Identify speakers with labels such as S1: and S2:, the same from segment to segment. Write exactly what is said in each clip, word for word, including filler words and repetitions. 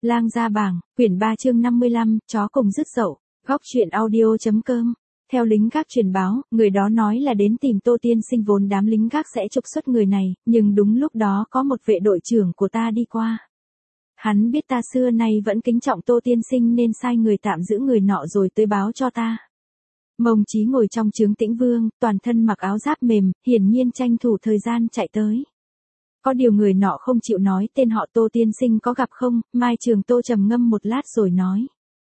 S1: Lang gia bảng, quyển ba chương năm mươi lăm, chó cùng dứt dậu, góc truyện audio.com. Theo lính gác truyền báo, người đó nói là đến tìm Tô Tiên Sinh, vốn đám lính gác sẽ trục xuất người này, nhưng đúng lúc đó có một vệ đội trưởng của ta đi qua. Hắn biết ta xưa nay vẫn kính trọng Tô Tiên Sinh nên sai người tạm giữ người nọ rồi tới báo cho ta. Mông Chí ngồi trong trướng Tĩnh Vương, toàn thân mặc áo giáp mềm, hiển nhiên tranh thủ thời gian chạy tới. Có điều người nọ không chịu nói tên họ. Tô Tiên Sinh có gặp không? Mai Trường Tô trầm ngâm một lát rồi nói.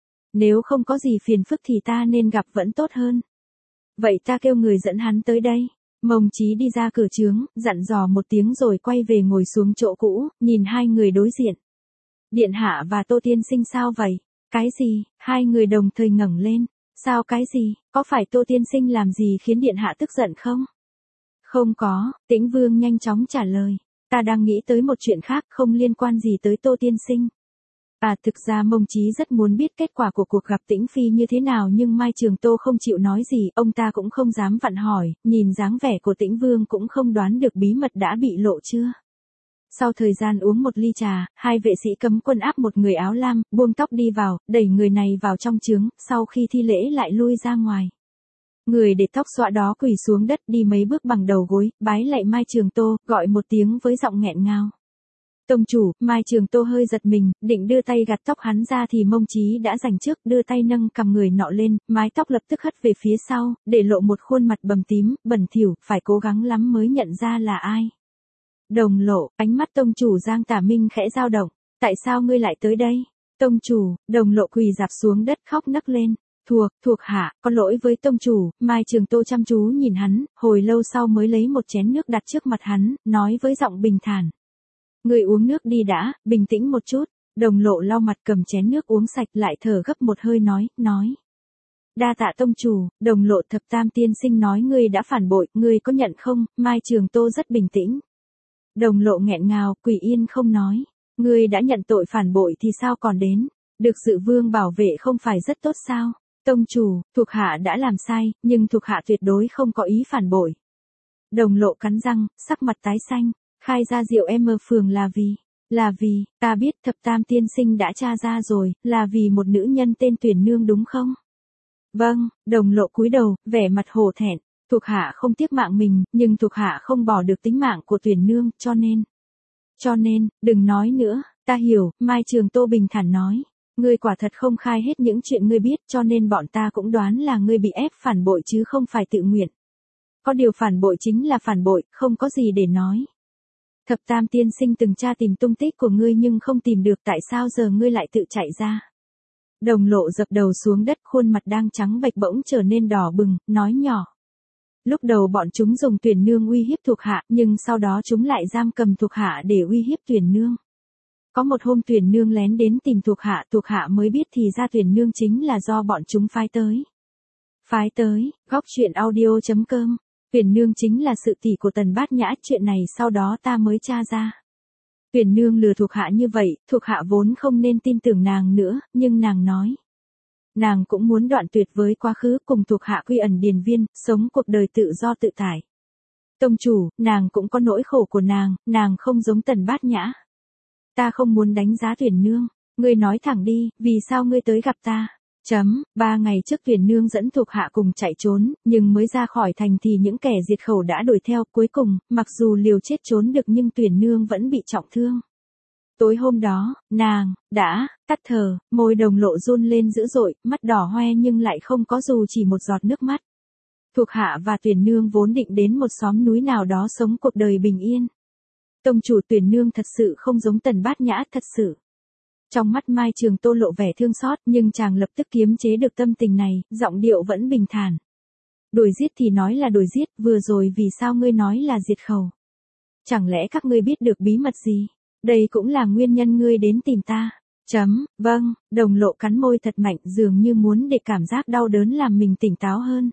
S1: Nếu không có gì phiền phức thì ta nên gặp vẫn tốt hơn. Vậy ta kêu người dẫn hắn tới đây. Mông Chí đi ra cửa trướng, dặn dò một tiếng rồi quay về ngồi xuống chỗ cũ, nhìn hai người đối diện. Điện hạ và Tô Tiên Sinh sao vậy? Cái gì? Hai người đồng thời ngẩng lên. Sao cái gì? Có phải Tô Tiên Sinh làm gì khiến điện hạ tức giận không? Không có, Tĩnh Vương nhanh chóng trả lời. Ta đang nghĩ tới một chuyện khác, không liên quan gì tới Tô Tiên Sinh. À, thực ra Mông Chí rất muốn biết kết quả của cuộc gặp Tĩnh Phi như thế nào, nhưng Mai Trường Tô không chịu nói gì, ông ta cũng không dám vặn hỏi, nhìn dáng vẻ của Tĩnh Vương cũng không đoán được bí mật đã bị lộ chưa. Sau thời gian uống một ly trà, hai vệ sĩ cấm quân áp một người áo lam, buông tóc đi vào, đẩy người này vào trong trướng, sau khi thi lễ lại lui ra ngoài. Người để tóc xõa đó quỳ xuống đất đi mấy bước bằng đầu gối, bái lạy Mai Trường Tô, gọi một tiếng với giọng nghẹn ngào. Tông chủ. Mai Trường Tô hơi giật mình, định đưa tay gạt tóc hắn ra thì Mông Chí đã giành trước, đưa tay nâng cầm người nọ lên, mái tóc lập tức hất về phía sau, để lộ một khuôn mặt bầm tím, bẩn thỉu, phải cố gắng lắm mới nhận ra là ai. Đồng Lộ. Ánh mắt tông chủ Giang Tả Minh khẽ dao động. Tại sao ngươi lại tới đây? Tông chủ. Đồng Lộ quỳ rạp xuống đất khóc nấc lên. Thuộc, thuộc hạ, có lỗi với tông chủ. Mai Trường Tô chăm chú nhìn hắn, hồi lâu sau mới lấy một chén nước đặt trước mặt hắn, nói với giọng bình thản. Ngươi uống nước đi đã, bình tĩnh một chút. Đồng Lộ lau mặt cầm chén nước uống sạch lại thở gấp một hơi nói, nói. Đa tạ tông chủ. Đồng Lộ. Thập Tam Tiên Sinh nói ngươi đã phản bội, ngươi có nhận không? Mai Trường Tô rất bình tĩnh. Đồng Lộ nghẹn ngào, quỳ yên không nói. Ngươi đã nhận tội phản bội thì sao còn đến? Được Dự Vương bảo vệ không phải rất tốt sao? Tông chủ, thuộc hạ đã làm sai, nhưng thuộc hạ tuyệt đối không có ý phản bội. Đồng Lộ cắn răng, sắc mặt tái xanh. Khai ra Diệu em ở phường là vì, là vì, ta biết Thập Tam Tiên Sinh đã tra ra rồi, là vì một nữ nhân tên Tuyển Nương đúng không? Vâng. Đồng Lộ cúi đầu, vẻ mặt hổ thẹn. Thuộc hạ không tiếc mạng mình, nhưng thuộc hạ không bỏ được tính mạng của Tuyển Nương, cho nên. Cho nên, đừng nói nữa, ta hiểu. Mai Trường Tô bình thản nói. Ngươi quả thật không khai hết những chuyện ngươi biết, cho nên bọn ta cũng đoán là ngươi bị ép phản bội chứ không phải tự nguyện. Có điều phản bội chính là phản bội, không có gì để nói. Thập Tam Tiên Sinh từng tra tìm tung tích của ngươi nhưng không tìm được, tại sao giờ ngươi lại tự chạy ra? Đồng Lộ dập đầu xuống đất, khuôn mặt đang trắng bệch bỗng trở nên đỏ bừng, nói nhỏ. Lúc đầu bọn chúng dùng Tuyển Nương uy hiếp thuộc hạ, nhưng sau đó chúng lại giam cầm thuộc hạ để uy hiếp Tuyển Nương. Có một hôm Tuyển Nương lén đến tìm thuộc hạ, thuộc hạ mới biết thì ra Tuyển Nương chính là do bọn chúng phái tới. Phái tới, góc truyện audio.com. Tuyển Nương chính là sự tỷ của Tần Bát Nhã, chuyện này sau đó ta mới tra ra. Tuyển Nương lừa thuộc hạ như vậy, thuộc hạ vốn không nên tin tưởng nàng nữa, nhưng nàng nói. Nàng cũng muốn đoạn tuyệt với quá khứ, cùng thuộc hạ quy ẩn điền viên, sống cuộc đời tự do tự tại. Tông chủ, nàng cũng có nỗi khổ của nàng, nàng không giống Tần Bát Nhã. Ta không muốn đánh giá Tuyển Nương, ngươi nói thẳng đi, vì sao ngươi tới gặp ta? Chấm, ba ngày trước Tuyển Nương dẫn thuộc hạ cùng chạy trốn, nhưng mới ra khỏi thành thì những kẻ diệt khẩu đã đuổi theo, cuối cùng, mặc dù liều chết trốn được nhưng Tuyển Nương vẫn bị trọng thương. Tối hôm đó, nàng, đã, tắt thở, môi Đồng Lộ run lên dữ dội, mắt đỏ hoe nhưng lại không có dù chỉ một giọt nước mắt. Thuộc hạ và Tuyển Nương vốn định đến một xóm núi nào đó sống cuộc đời bình yên. Tông chủ, Tuyển Nương thật sự không giống Tần Bát Nhã, thật sự. Trong mắt Mai Trường Tô lộ vẻ thương xót, nhưng chàng lập tức kiềm chế được tâm tình này, giọng điệu vẫn bình thản. Đuổi giết thì nói là đuổi giết, vừa rồi vì sao ngươi nói là diệt khẩu? Chẳng lẽ các ngươi biết được bí mật gì? Đây cũng là nguyên nhân ngươi đến tìm ta. Chấm, vâng. Đồng Lộ cắn môi thật mạnh, dường như muốn để cảm giác đau đớn làm mình tỉnh táo hơn.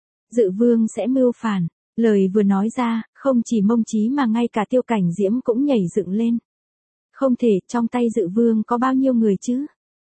S1: Dự Vương sẽ mưu phản. Lời vừa nói ra, không chỉ Mông Chí mà ngay cả Tiêu Cảnh Diễm cũng nhảy dựng lên. Không thể, trong tay Dự Vương có bao nhiêu người chứ?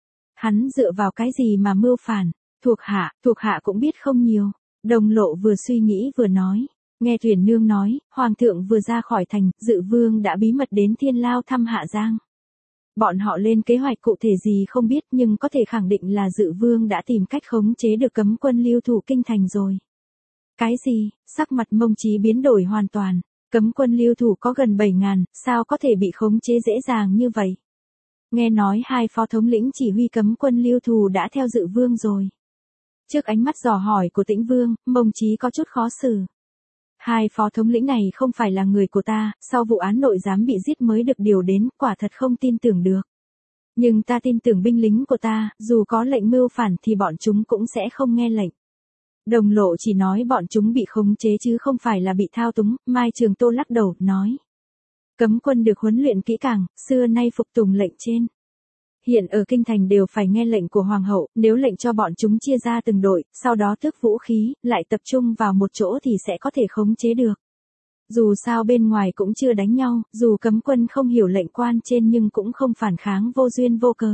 S1: Hắn dựa vào cái gì mà mưu phản? Thuộc hạ, thuộc hạ cũng biết không nhiều. Đồng Lộ vừa suy nghĩ vừa nói. Nghe Tuyển Nương nói, Hoàng thượng vừa ra khỏi thành, Dự Vương đã bí mật đến Thiên Lao thăm Hạ Giang. bọn họ lên kế hoạch cụ thể gì không biết nhưng có thể khẳng định là Dự Vương đã tìm cách khống chế được cấm quân lưu thủ kinh thành rồi. Cái gì? Sắc mặt Mông Chí biến đổi hoàn toàn. Cấm quân lưu thủ có gần bảy ngàn, sao có thể bị khống chế dễ dàng như vậy? Nghe nói hai phó thống lĩnh chỉ huy cấm quân lưu thủ đã theo Dự Vương rồi. Trước ánh mắt dò hỏi của Tĩnh Vương, Mông Chí có chút khó xử. Hai phó thống lĩnh này không phải là người của ta, sau vụ án nội giám bị giết mới được điều đến, quả thật không tin tưởng được. Nhưng ta tin tưởng binh lính của ta, dù có lệnh mưu phản thì bọn chúng cũng sẽ không nghe lệnh. Đồng Lộ chỉ nói bọn chúng bị khống chế chứ không phải là bị thao túng, Mai Trường Tô lắc đầu, nói. Cấm quân được huấn luyện kỹ càng, xưa nay phục tùng lệnh trên. Hiện ở kinh thành đều phải nghe lệnh của hoàng hậu, nếu lệnh cho bọn chúng chia ra từng đội, sau đó tước vũ khí, lại tập trung vào một chỗ thì sẽ có thể khống chế được. Dù sao bên ngoài cũng chưa đánh nhau, dù cấm quân không hiểu lệnh quan trên nhưng cũng không phản kháng vô duyên vô cớ.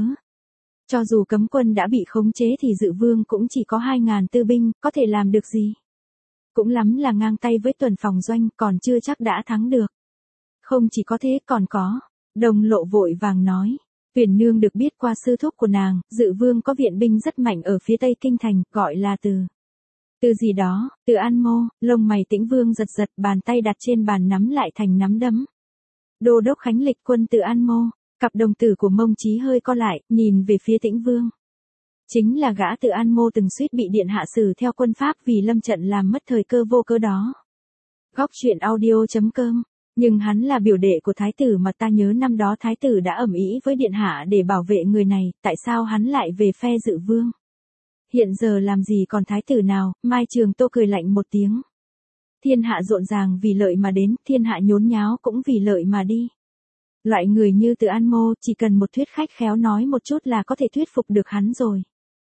S1: Cho dù cấm quân đã bị khống chế thì Dự Vương cũng chỉ có hai ngàn tư binh, có thể làm được gì? Cũng lắm là ngang tay với Tuần Phòng Doanh, còn chưa chắc đã thắng được. Không chỉ có thế còn có, Đồng Lộ vội vàng nói. Tuyển nương được biết qua sư thúc của nàng, Dự Vương có viện binh rất mạnh ở phía tây kinh thành, gọi là từ. Từ gì đó, từ An Mô, lông mày Tĩnh Vương giật giật, bàn tay đặt trên bàn nắm lại thành nắm đấm. Đô đốc Khánh Lịch quân từ An Mô, cặp đồng tử của Mông Chí hơi co lại, nhìn về phía Tĩnh Vương. Chính là gã từ An Mô từng suýt bị điện hạ xử theo quân Pháp vì lâm trận làm mất thời cơ vô cớ đó. Góc truyện audio chấm com. Nhưng hắn là biểu đệ của thái tử mà ta nhớ năm đó thái tử đã ầm ĩ với điện hạ để bảo vệ người này, tại sao hắn lại về phe Dự Vương? Hiện giờ làm gì còn thái tử nào? Mai Trường Tô cười lạnh một tiếng. Thiên hạ rộn ràng vì lợi mà đến, thiên hạ nhốn nháo cũng vì lợi mà đi. Loại người như Từ An Mô chỉ cần một thuyết khách khéo nói một chút là có thể thuyết phục được hắn rồi.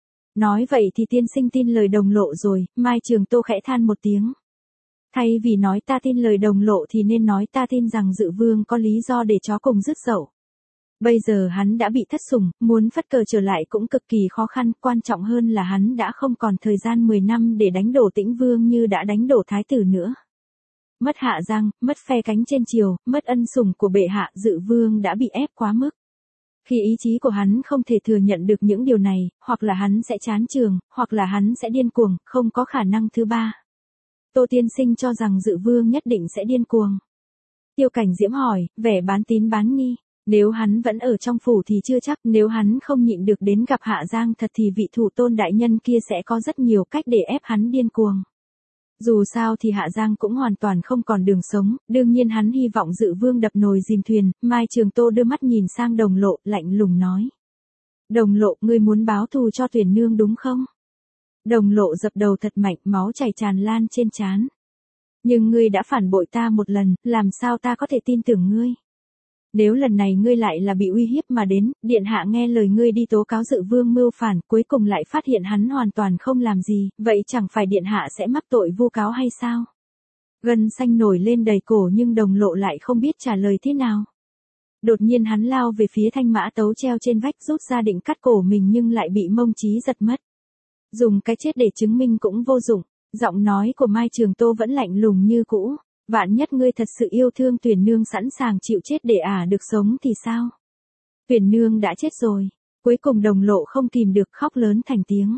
S1: Nói vậy thì tiên sinh tin lời Đồng Lộ rồi, Mai Trường Tô khẽ than một tiếng. Thay vì nói ta tin lời Đồng Lộ thì nên nói ta tin rằng Dự Vương có lý do để chó cùng rước dậu. Bây giờ hắn đã bị thất sủng, muốn phất cờ trở lại cũng cực kỳ khó khăn, quan trọng hơn là hắn đã không còn thời gian mười năm để đánh đổ Tĩnh Vương như đã đánh đổ thái tử nữa. Mất Hạ Giang, mất phe cánh trên triều, mất ân sủng của bệ hạ, Dự Vương đã bị ép quá mức. Khi ý chí của hắn không thể thừa nhận được những điều này, hoặc là hắn sẽ chán trường, hoặc là hắn sẽ điên cuồng, không có khả năng thứ ba. Tô tiên sinh cho rằng Dự Vương nhất định sẽ điên cuồng. Tiêu Cảnh Diễm hỏi, vẻ bán tín bán nghi. Nếu hắn vẫn ở trong phủ thì chưa chắc, nếu hắn không nhịn được đến gặp Hạ Giang thật thì vị thủ tôn đại nhân kia sẽ có rất nhiều cách để ép hắn điên cuồng. Dù sao thì Hạ Giang cũng hoàn toàn không còn đường sống, đương nhiên hắn hy vọng Dự Vương đập nồi dìm thuyền. Mai Trường Tô đưa mắt nhìn sang Đồng Lộ, lạnh lùng nói. Đồng Lộ, ngươi muốn báo thù cho Tuyển nương đúng không? Đồng Lộ dập đầu thật mạnh, máu chảy tràn lan trên trán. Nhưng ngươi đã phản bội ta một lần, làm sao ta có thể tin tưởng ngươi? Nếu lần này ngươi lại là bị uy hiếp mà đến, điện hạ nghe lời ngươi đi tố cáo Dự Vương mưu phản, cuối cùng lại phát hiện hắn hoàn toàn không làm gì, vậy chẳng phải điện hạ sẽ mắc tội vu cáo hay sao? Gân xanh nổi lên đầy cổ nhưng Đồng Lộ lại không biết trả lời thế nào. Đột nhiên hắn lao về phía thanh mã tấu treo trên vách, rút ra định cắt cổ mình nhưng lại bị Mông Chí giật mất. Dùng cái chết để chứng minh cũng vô dụng, giọng nói của Mai Trường Tô vẫn lạnh lùng như cũ. Vạn nhất ngươi thật sự yêu thương Tuyển nương sẵn sàng chịu chết để ả được sống thì sao? Tuyển nương đã chết rồi. Cuối cùng Đồng Lộ không kìm được khóc lớn thành tiếng.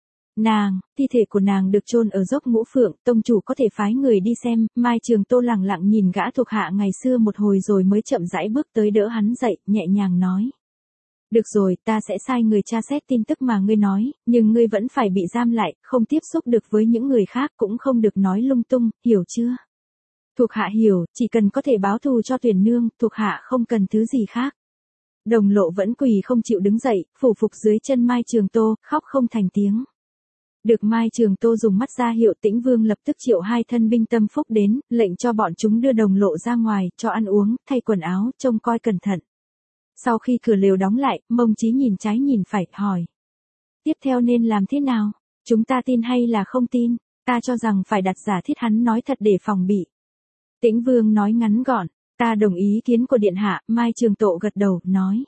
S1: Nàng, thi thể của nàng được chôn ở dốc Ngũ Phượng, tông chủ có thể phái người đi xem. Mai Trường Tô lẳng lặng nhìn gã thuộc hạ ngày xưa một hồi rồi mới chậm rãi bước tới đỡ hắn dậy, nhẹ nhàng nói. Được rồi, ta sẽ sai người tra xét tin tức mà ngươi nói, nhưng ngươi vẫn phải bị giam lại, không tiếp xúc được với những người khác, cũng không được nói lung tung, hiểu chưa? Thuộc hạ hiểu, chỉ cần có thể báo thù cho Tuyển nương, thuộc hạ không cần thứ gì khác. Đồng Lộ vẫn quỳ không chịu đứng dậy, phủ phục dưới chân Mai Trường Tô, khóc không thành tiếng. Được Mai Trường Tô dùng mắt ra hiệu, Tĩnh Vương lập tức triệu hai thân binh tâm phúc đến, lệnh cho bọn chúng đưa Đồng Lộ ra ngoài, cho ăn uống, thay quần áo, trông coi cẩn thận. Sau khi cửa lều đóng lại, Mông Chí nhìn trái nhìn phải, hỏi. Tiếp theo nên làm thế nào? Chúng ta tin hay là không tin? Ta cho rằng phải đặt giả thiết hắn nói thật để phòng bị. Tĩnh Vương nói ngắn gọn, ta đồng ý kiến của điện hạ. Mai Trường Tô gật đầu, nói.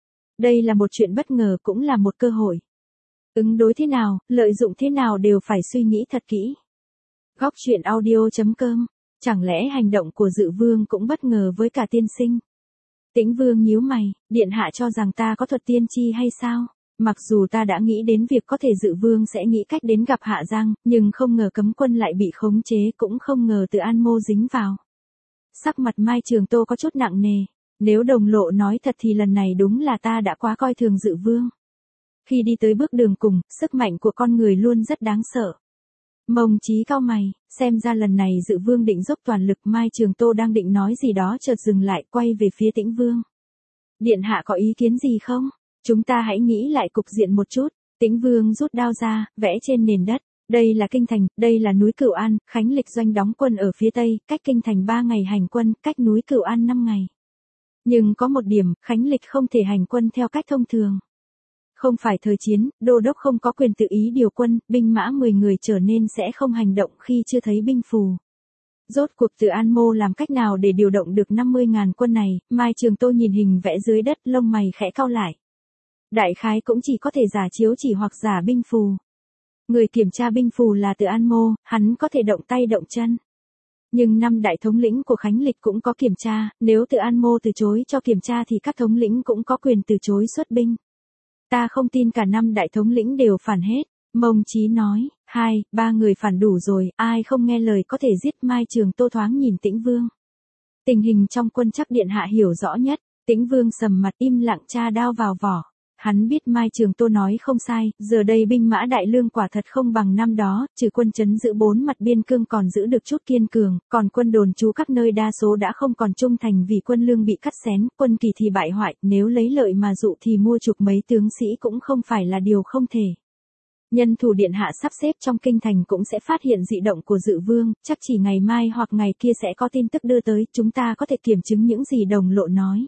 S1: Đây là một chuyện bất ngờ cũng là một cơ hội. Ứng đối thế nào, lợi dụng thế nào đều phải suy nghĩ thật kỹ. Góc truyện audio chấm com. Chẳng lẽ hành động của Dự Vương cũng bất ngờ với cả tiên sinh? Tĩnh Vương nhíu mày, điện hạ cho rằng ta có thuật tiên tri hay sao? Mặc dù ta đã nghĩ đến việc có thể Dự Vương sẽ nghĩ cách đến gặp Hạ Giang, nhưng không ngờ cấm quân lại bị khống chế, cũng không ngờ Từ An Mô dính vào. Sắc mặt Mai Trường Tô có chút nặng nề, nếu Đồng Lộ nói thật thì lần này đúng là ta đã quá coi thường Dự Vương. Khi đi tới bước đường cùng, sức mạnh của con người luôn rất đáng sợ. Mông Chí cau mày, xem ra lần này Dự Vương định dốc toàn lực. Mai Trường Tô đang định nói gì đó chợt dừng lại, quay về phía Tĩnh Vương. Điện hạ có ý kiến gì không? Chúng ta hãy nghĩ lại cục diện một chút. Tĩnh Vương rút đao ra, vẽ trên nền đất. Đây là kinh thành, đây là núi Cửu An, Khánh Lịch doanh đóng quân ở phía tây, cách kinh thành ba ngày hành quân, cách núi Cửu An năm ngày. Nhưng có một điểm, Khánh Lịch không thể hành quân theo cách thông thường. Không phải thời chiến, đô đốc không có quyền tự ý điều quân, binh mã mười người trở nên sẽ không hành động khi chưa thấy binh phù. Rốt cuộc Từ An Mô làm cách nào để điều động được năm mươi ngàn quân này? Mai Trường Tô nhìn hình vẽ dưới đất, lông mày khẽ cau lại. Đại khái cũng chỉ có thể giả chiếu chỉ hoặc giả binh phù. Người kiểm tra binh phù là Từ An Mô, hắn có thể động tay động chân. Nhưng năm đại thống lĩnh của Khánh Lịch cũng có kiểm tra, nếu Từ An Mô từ chối cho kiểm tra thì các thống lĩnh cũng có quyền từ chối xuất binh. Ta không tin cả năm đại thống lĩnh đều phản hết. Mông Chí nói, hai, ba người phản đủ rồi, ai không nghe lời có thể giết. Mai Trường Tô thoáng nhìn Tĩnh Vương. Tình hình trong quân chắc điện hạ hiểu rõ nhất. Tĩnh Vương sầm mặt im lặng tra đao vào vỏ. Hắn biết Mai Trường Tô nói không sai, giờ đây binh mã Đại Lương quả thật không bằng năm đó, trừ quân trấn giữ bốn mặt biên cương còn giữ được chút kiên cường, còn quân đồn trú các nơi đa số đã không còn trung thành vì quân lương bị cắt xén, quân kỳ thì bại hoại, nếu lấy lợi mà dụ thì mua chuộc mấy tướng sĩ cũng không phải là điều không thể. Nhân thủ điện hạ sắp xếp trong kinh thành cũng sẽ phát hiện dị động của Dự Vương, chắc chỉ ngày mai hoặc ngày kia sẽ có tin tức đưa tới, chúng ta có thể kiểm chứng những gì Đồng Lộ nói.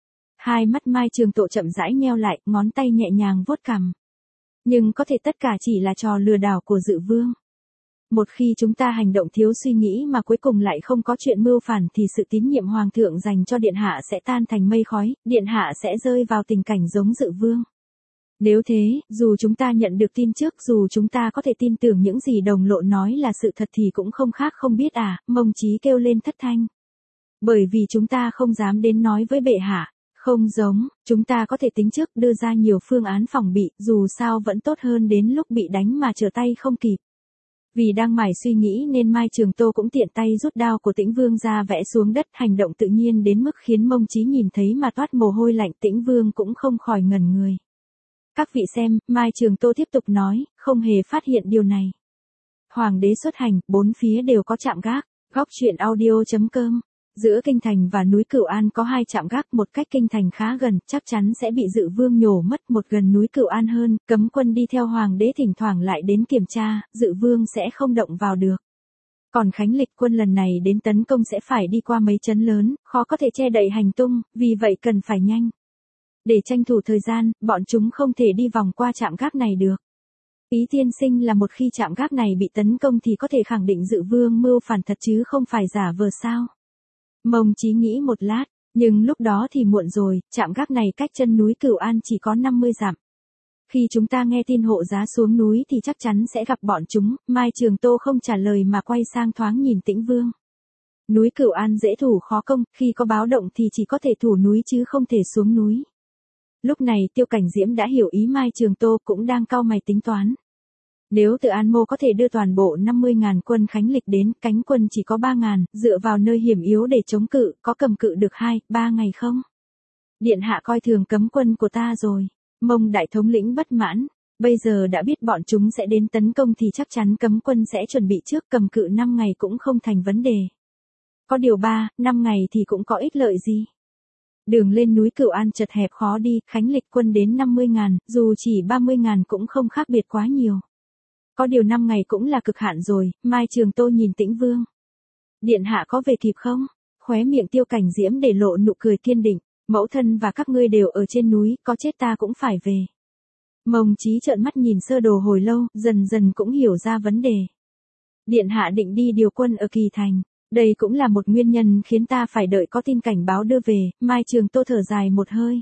S1: Hai mắt Mai Trường Tô chậm rãi nheo lại, ngón tay nhẹ nhàng vuốt cằm. Nhưng có thể tất cả chỉ là trò lừa đảo của Dự Vương. Một khi chúng ta hành động thiếu suy nghĩ mà cuối cùng lại không có chuyện mưu phản thì sự tín nhiệm Hoàng thượng dành cho điện hạ sẽ tan thành mây khói, điện hạ sẽ rơi vào tình cảnh giống Dự Vương. Nếu thế, dù chúng ta nhận được tin trước, dù chúng ta có thể tin tưởng những gì Đồng Lộ nói là sự thật thì cũng không khác không biết à, Mông Chí kêu lên thất thanh. Bởi vì chúng ta không dám đến nói với bệ hạ. Không giống, chúng ta có thể tính trước đưa ra nhiều phương án phòng bị, dù sao vẫn tốt hơn đến lúc bị đánh mà trở tay không kịp. Vì đang mải suy nghĩ nên Mai Trường Tô cũng tiện tay rút đao của Tĩnh Vương ra vẽ xuống đất, hành động tự nhiên đến mức khiến Mông Chí nhìn thấy mà toát mồ hôi lạnh. Tĩnh Vương cũng không khỏi ngẩn người. Các vị xem, Mai Trường Tô tiếp tục nói, không hề phát hiện điều này. Hoàng đế xuất hành, bốn phía đều có trạm gác. Góc truyện audio chấm com. Giữa kinh thành và núi Cửu An có hai trạm gác, một cách kinh thành khá gần, chắc chắn sẽ bị Dự Vương nhổ mất, một gần núi Cửu An hơn, cấm quân đi theo Hoàng đế thỉnh thoảng lại đến kiểm tra, Dự Vương sẽ không động vào được. Còn Khánh Lịch quân lần này đến tấn công sẽ phải đi qua mấy trấn lớn, khó có thể che đậy hành tung, vì vậy cần phải nhanh. Để tranh thủ thời gian, bọn chúng không thể đi vòng qua trạm gác này được. Ý tiên sinh là một khi trạm gác này bị tấn công thì có thể khẳng định Dự Vương mưu phản thật chứ không phải giả vờ sao. Mông Chí nghĩ một lát, nhưng lúc đó thì muộn rồi, trạm gác này cách chân núi Cửu An chỉ có năm mươi dặm. Khi chúng ta nghe tin hộ giá xuống núi thì chắc chắn sẽ gặp bọn chúng. Mai Trường Tô không trả lời mà quay sang thoáng nhìn Tĩnh Vương. Núi Cửu An dễ thủ khó công, khi có báo động thì chỉ có thể thủ núi chứ không thể xuống núi. Lúc này Tiêu Cảnh Diễm đã hiểu ý Mai Trường Tô, cũng đang cau mày tính toán. Nếu Từ An Mô có thể đưa toàn bộ năm mươi ngàn quân Khánh Lịch đến, cánh quân chỉ có ba ngàn, dựa vào nơi hiểm yếu để chống cự, có cầm cự được hai, ba ngày không? Điện hạ coi thường cấm quân của ta rồi. Mông đại thống lĩnh bất mãn. Bây giờ đã biết bọn chúng sẽ đến tấn công thì chắc chắn cấm quân sẽ chuẩn bị trước, cầm cự năm ngày cũng không thành vấn đề. Có điều ba, năm ngày thì cũng có ích lợi gì? Đường lên núi Cửu An chật hẹp khó đi, Khánh Lịch quân đến năm mươi ngàn, dù chỉ ba mươi ngàn cũng không khác biệt quá nhiều. Có điều năm ngày cũng là cực hạn rồi. Mai Trường Tô nhìn Tĩnh Vương. Điện hạ có về kịp không? Khóe miệng Tiêu Cảnh Diễm để lộ nụ cười kiên định. Mẫu thân và các ngươi đều ở trên núi, có chết ta cũng phải về. Mông Chí trợn mắt nhìn sơ đồ hồi lâu, dần dần cũng hiểu ra vấn đề. Điện hạ định đi điều quân ở Kỳ Thành. Đây cũng là một nguyên nhân khiến ta phải đợi có tin cảnh báo đưa về. Mai Trường Tô thở dài một hơi.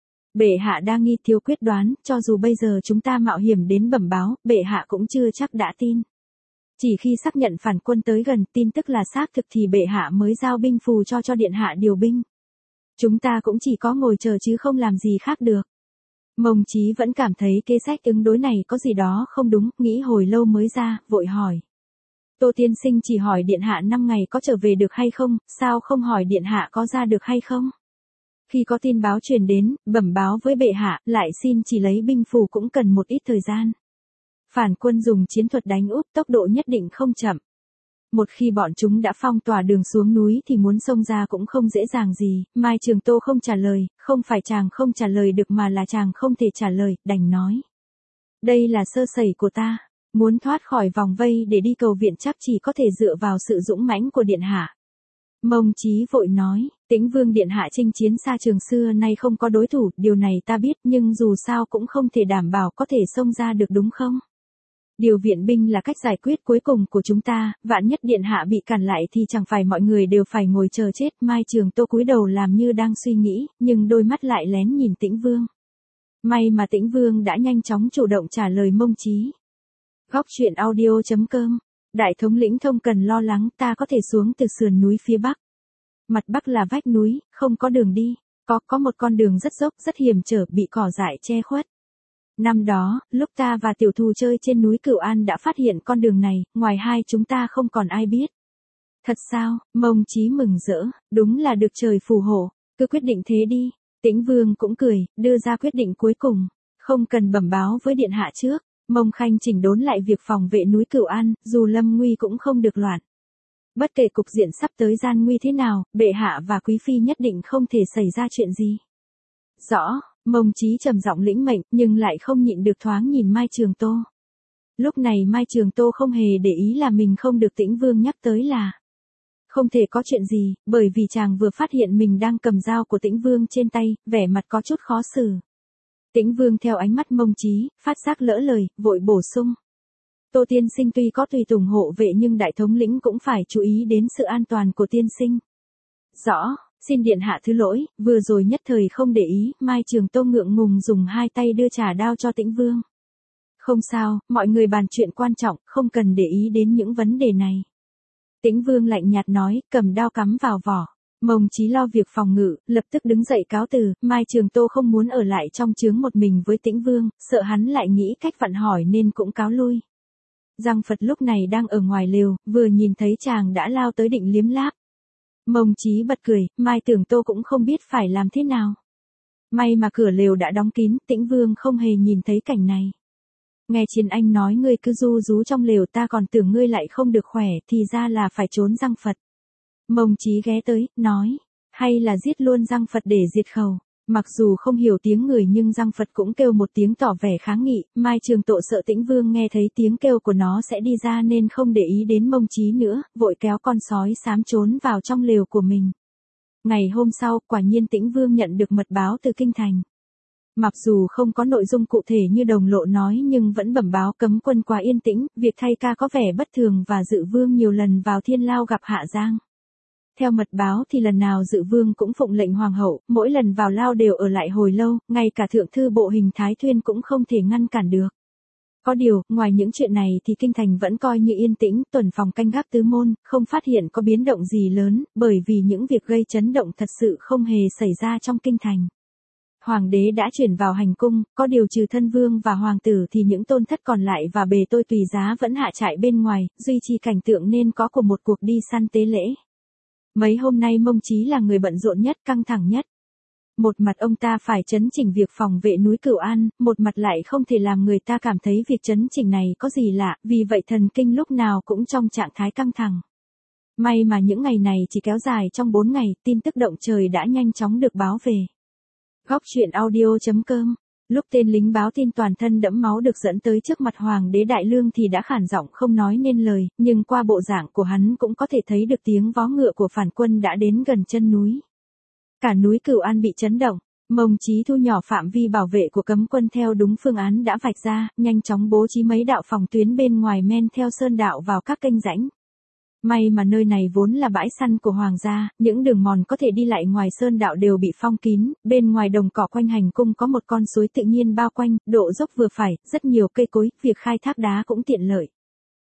S1: Bệ hạ đa nghi thiếu quyết đoán, cho dù bây giờ chúng ta mạo hiểm đến bẩm báo, bệ hạ cũng chưa chắc đã tin. Chỉ khi xác nhận phản quân tới gần, tin tức là xác thực thì bệ hạ mới giao binh phù cho cho điện hạ điều binh. Chúng ta cũng chỉ có ngồi chờ chứ không làm gì khác được. Mông Chí vẫn cảm thấy kế sách ứng đối này có gì đó không đúng, nghĩ hồi lâu mới ra, vội hỏi. Tô tiên sinh chỉ hỏi điện hạ năm ngày có trở về được hay không, sao không hỏi điện hạ có ra được hay không? Khi có tin báo truyền đến, bẩm báo với bệ hạ, lại xin chỉ lấy binh phù cũng cần một ít thời gian. Phản quân dùng chiến thuật đánh úp, tốc độ nhất định không chậm. Một khi bọn chúng đã phong tỏa đường xuống núi thì muốn xông ra cũng không dễ dàng gì. Mai Trường Tô không trả lời, không phải chàng không trả lời được mà là chàng không thể trả lời, đành nói. Đây là sơ sẩy của ta, muốn thoát khỏi vòng vây để đi cầu viện chắc chỉ có thể dựa vào sự dũng mãnh của điện hạ. Mông Chí vội nói, Tĩnh Vương điện hạ chinh chiến xa trường xưa nay không có đối thủ, điều này ta biết nhưng dù sao cũng không thể đảm bảo có thể xông ra được đúng không? Điều viện binh là cách giải quyết cuối cùng của chúng ta, vạn nhất điện hạ bị cản lại thì chẳng phải mọi người đều phải ngồi chờ chết. Mai Trường Tô cúi đầu làm như đang suy nghĩ, nhưng đôi mắt lại lén nhìn Tĩnh Vương. May mà Tĩnh Vương đã nhanh chóng chủ động trả lời Mông Chí. Góc truyện audio chấm com. Đại thống lĩnh Thông cần lo lắng, ta có thể xuống từ sườn núi phía bắc. Mặt bắc là vách núi, không có đường đi, có có một con đường rất dốc, rất hiểm trở, bị cỏ dại che khuất. Năm đó, lúc ta và tiểu thù chơi trên núi Cửu An đã phát hiện con đường này, ngoài hai chúng ta không còn ai biết. Thật sao? Mông Chí mừng rỡ, đúng là được trời phù hộ, cứ quyết định thế đi. Tĩnh Vương cũng cười, đưa ra quyết định cuối cùng, không cần bẩm báo với điện hạ trước. Mông Khanh chỉnh đốn lại việc phòng vệ núi Cửu An, dù lâm nguy cũng không được loạn. Bất kể cục diện sắp tới gian nguy thế nào, bệ hạ và quý phi nhất định không thể xảy ra chuyện gì. Rõ. Mông Chí trầm giọng lĩnh mệnh, nhưng lại không nhịn được thoáng nhìn Mai Trường Tô. Lúc này Mai Trường Tô không hề để ý là mình không được Tĩnh Vương nhắc tới là không thể có chuyện gì, bởi vì chàng vừa phát hiện mình đang cầm dao của Tĩnh Vương trên tay, vẻ mặt có chút khó xử. Tĩnh Vương theo ánh mắt Mông Chí, phát giác lỡ lời, vội bổ sung. Tô tiên sinh tuy có tùy tùng hộ vệ nhưng đại thống lĩnh cũng phải chú ý đến sự an toàn của tiên sinh. Rõ. Xin điện hạ thứ lỗi, vừa rồi nhất thời không để ý. Mai Trường Tô ngượng ngùng dùng hai tay đưa trà đao cho Tĩnh Vương. Không sao, mọi người bàn chuyện quan trọng, không cần để ý đến những vấn đề này. Tĩnh Vương lạnh nhạt nói, cầm đao cắm vào vỏ. Mông Chí lo việc phòng ngự, lập tức đứng dậy cáo từ. Mai Trường Tô không muốn ở lại trong chướng một mình với Tĩnh Vương, sợ hắn lại nghĩ cách vặn hỏi nên cũng cáo lui. Giang Phật lúc này đang ở ngoài lều, vừa nhìn thấy chàng đã lao tới định liếm láp. Mông Chí bật cười, Mai Tưởng Tô cũng không biết phải làm thế nào. May mà cửa lều đã đóng kín, Tĩnh Vương không hề nhìn thấy cảnh này. Nghe Chiến Anh nói ngươi cứ ru rú trong lều, ta còn tưởng ngươi lại không được khỏe, thì ra là phải trốn Giang Phật. Mông Chí ghé tới, nói, hay là giết luôn Giang Phật để diệt khẩu. Mặc dù không hiểu tiếng người nhưng Giang Phật cũng kêu một tiếng tỏ vẻ kháng nghị. Mai Trường Tô sợ Tĩnh Vương nghe thấy tiếng kêu của nó sẽ đi ra nên không để ý đến Mông Chí nữa, vội kéo con sói xám trốn vào trong lều của mình. Ngày hôm sau, quả nhiên Tĩnh Vương nhận được mật báo từ kinh thành. Mặc dù không có nội dung cụ thể như Đồng Lộ nói nhưng vẫn bẩm báo cấm quân qua yên tĩnh, việc thay ca có vẻ bất thường và Dự Vương nhiều lần vào Thiên Lao gặp Hạ Giang. Theo mật báo thì lần nào Dự Vương cũng phụng lệnh hoàng hậu, mỗi lần vào lao đều ở lại hồi lâu, ngay cả thượng thư bộ hình Thái Thuyên cũng không thể ngăn cản được. Có điều, ngoài những chuyện này thì kinh thành vẫn coi như yên tĩnh, tuần phòng canh gác tứ môn, không phát hiện có biến động gì lớn, bởi vì những việc gây chấn động thật sự không hề xảy ra trong kinh thành. Hoàng đế đã chuyển vào hành cung, có điều trừ thân vương và hoàng tử thì những tôn thất còn lại và bề tôi tùy giá vẫn hạ trại bên ngoài, duy trì cảnh tượng nên có của một cuộc đi săn tế lễ. Mấy hôm nay Mông Chí là người bận rộn nhất, căng thẳng nhất. Một mặt ông ta phải chấn chỉnh việc phòng vệ núi Cửu An, một mặt lại không thể làm người ta cảm thấy việc chấn chỉnh này có gì lạ, vì vậy thần kinh lúc nào cũng trong trạng thái căng thẳng. May mà những ngày này chỉ kéo dài trong bốn ngày, tin tức động trời đã nhanh chóng được báo về. Góc truyện audio chấm com. Lúc tên lính báo tin toàn thân đẫm máu được dẫn tới trước mặt Hoàng đế Đại Lương thì đã khản giọng không nói nên lời, nhưng qua bộ dạng của hắn cũng có thể thấy được tiếng vó ngựa của phản quân đã đến gần chân núi. Cả núi Cửu An bị chấn động, Mông Chí thu nhỏ phạm vi bảo vệ của cấm quân theo đúng phương án đã vạch ra, nhanh chóng bố trí mấy đạo phòng tuyến bên ngoài men theo sơn đạo vào các kênh rãnh. May mà nơi này vốn là bãi săn của hoàng gia, những đường mòn có thể đi lại ngoài sơn đạo đều bị phong kín, bên ngoài đồng cỏ quanh hành cung có một con suối tự nhiên bao quanh, độ dốc vừa phải, rất nhiều cây cối, việc khai thác đá cũng tiện lợi.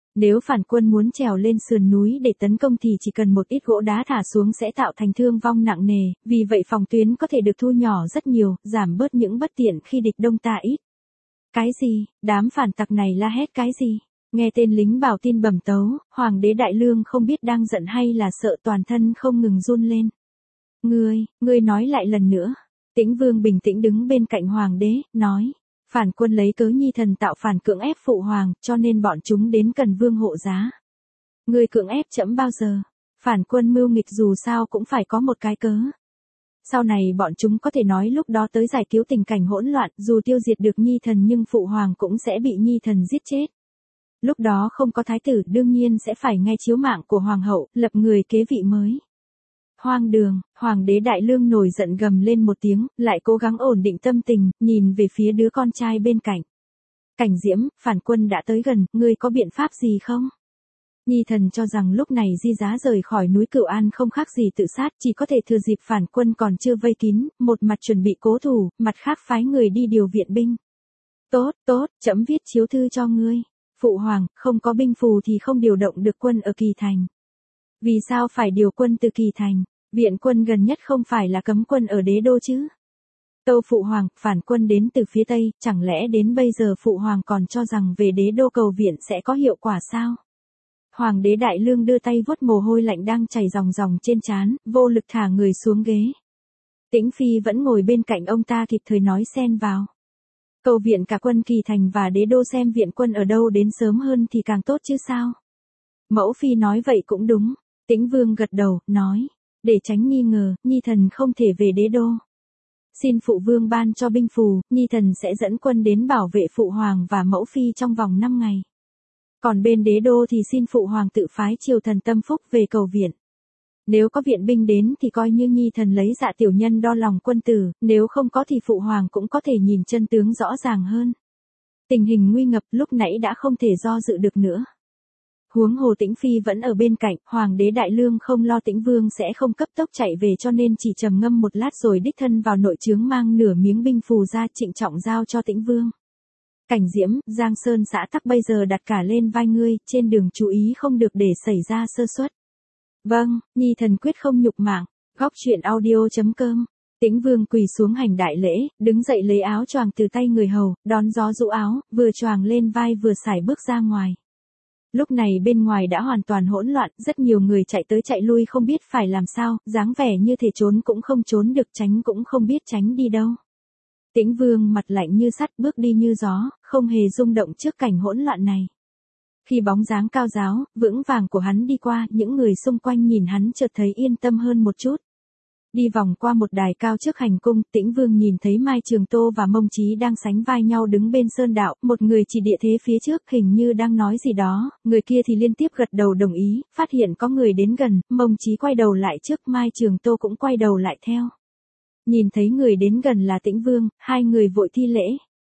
S1: Nếu phản quân muốn trèo lên sườn núi để tấn công thì chỉ cần một ít gỗ đá thả xuống sẽ tạo thành thương vong nặng nề, vì vậy phòng tuyến có thể được thu nhỏ rất nhiều, giảm bớt những bất tiện khi địch đông ta ít. Cái gì, đám phản tặc này la hét cái gì? Nghe tên lính bảo tin bẩm tấu, Hoàng đế Đại Lương không biết đang giận hay là sợ, toàn thân không ngừng run lên. Ngươi, ngươi nói lại lần nữa. Tĩnh Vương bình tĩnh đứng bên cạnh Hoàng đế, nói. Phản quân lấy cớ Nhi thần tạo phản cưỡng ép phụ hoàng, cho nên bọn chúng đến cần vương hộ giá. Ngươi cưỡng ép trẫm bao giờ? Phản quân mưu nghịch dù sao cũng phải có một cái cớ. Sau này bọn chúng có thể nói lúc đó tới giải cứu tình cảnh hỗn loạn, dù tiêu diệt được Nhi thần nhưng phụ hoàng cũng sẽ bị Nhi thần giết chết. Lúc đó không có thái tử, đương nhiên sẽ phải nghe chiếu mạng của hoàng hậu, lập người kế vị mới. Hoang đường, Hoàng đế Đại Lương nổi giận gầm lên một tiếng, lại cố gắng ổn định tâm tình, nhìn về phía đứa con trai bên cạnh. Cảnh Diễm, phản quân đã tới gần, ngươi có biện pháp gì không? Nhi thần cho rằng lúc này Di Giá rời khỏi núi Cửu An không khác gì tự sát, chỉ có thể thừa dịp phản quân còn chưa vây kín, một mặt chuẩn bị cố thủ, mặt khác phái người đi điều viện binh. Tốt, tốt, trẫm viết chiếu thư cho ngươi. Phụ hoàng, không có binh phù thì không điều động được quân ở Kỳ Thành. Vì sao phải điều quân từ Kỳ Thành? Viện quân gần nhất không phải là cấm quân ở Đế Đô chứ? Tâu phụ hoàng, phản quân đến từ phía Tây, chẳng lẽ đến bây giờ phụ hoàng còn cho rằng về Đế Đô cầu viện sẽ có hiệu quả sao? Hoàng đế Đại Lương đưa tay vuốt mồ hôi lạnh đang chảy ròng ròng trên trán, vô lực thả người xuống ghế. Tĩnh Phi vẫn ngồi bên cạnh ông ta kịp thời nói xen vào. Cầu viện cả quân Kỳ Thành và Đế Đô, xem viện quân ở đâu đến sớm hơn thì càng tốt chứ sao? Mẫu Phi nói vậy cũng đúng. Tĩnh Vương gật đầu, nói. Để tránh nghi ngờ, Nhi thần không thể về Đế Đô. Xin phụ vương ban cho binh phù, Nhi thần sẽ dẫn quân đến bảo vệ phụ hoàng và mẫu phi trong vòng năm ngày. Còn bên Đế Đô thì xin phụ hoàng tự phái triều thần tâm phúc về cầu viện. Nếu có viện binh đến thì coi như Nhi thần lấy dạ tiểu nhân đo lòng quân tử, nếu không có thì phụ hoàng cũng có thể nhìn chân tướng rõ ràng hơn. Tình hình nguy ngập lúc nãy đã không thể do dự được nữa. Huống hồ Tĩnh Phi vẫn ở bên cạnh, Hoàng đế Đại Lương không lo Tĩnh Vương sẽ không cấp tốc chạy về, cho nên chỉ trầm ngâm một lát rồi đích thân vào nội trướng mang nửa miếng binh phù ra, trịnh trọng giao cho Tĩnh Vương. Cảnh Diễm, Giang Sơn xã tắc bây giờ đặt cả lên vai ngươi, trên đường chú ý không được để xảy ra sơ suất. Vâng, Nhi thần quyết không nhục mạng. Góc truyện audio chấm com. Tĩnh Vương quỳ xuống hành đại lễ, đứng dậy lấy áo choàng từ tay người hầu, đón gió rũ áo, vừa choàng lên vai vừa sải bước ra ngoài. Lúc này bên ngoài đã hoàn toàn hỗn loạn, rất nhiều người chạy tới chạy lui không biết phải làm sao, dáng vẻ như thể trốn cũng không trốn được, tránh cũng không biết tránh đi đâu. Tĩnh Vương mặt lạnh như sắt, bước đi như gió, không hề rung động trước cảnh hỗn loạn này. Khi bóng dáng cao ráo, vững vàng của hắn đi qua, những người xung quanh nhìn hắn chợt thấy yên tâm hơn một chút. Đi vòng qua một đài cao trước hành cung, Tĩnh Vương nhìn thấy Mai Trường Tô và Mông Chí đang sánh vai nhau đứng bên sơn đạo, một người chỉ địa thế phía trước hình như đang nói gì đó, người kia thì liên tiếp gật đầu đồng ý, phát hiện có người đến gần, Mông Chí quay đầu lại trước, Mai Trường Tô cũng quay đầu lại theo. Nhìn thấy người đến gần là Tĩnh Vương, hai người vội thi lễ.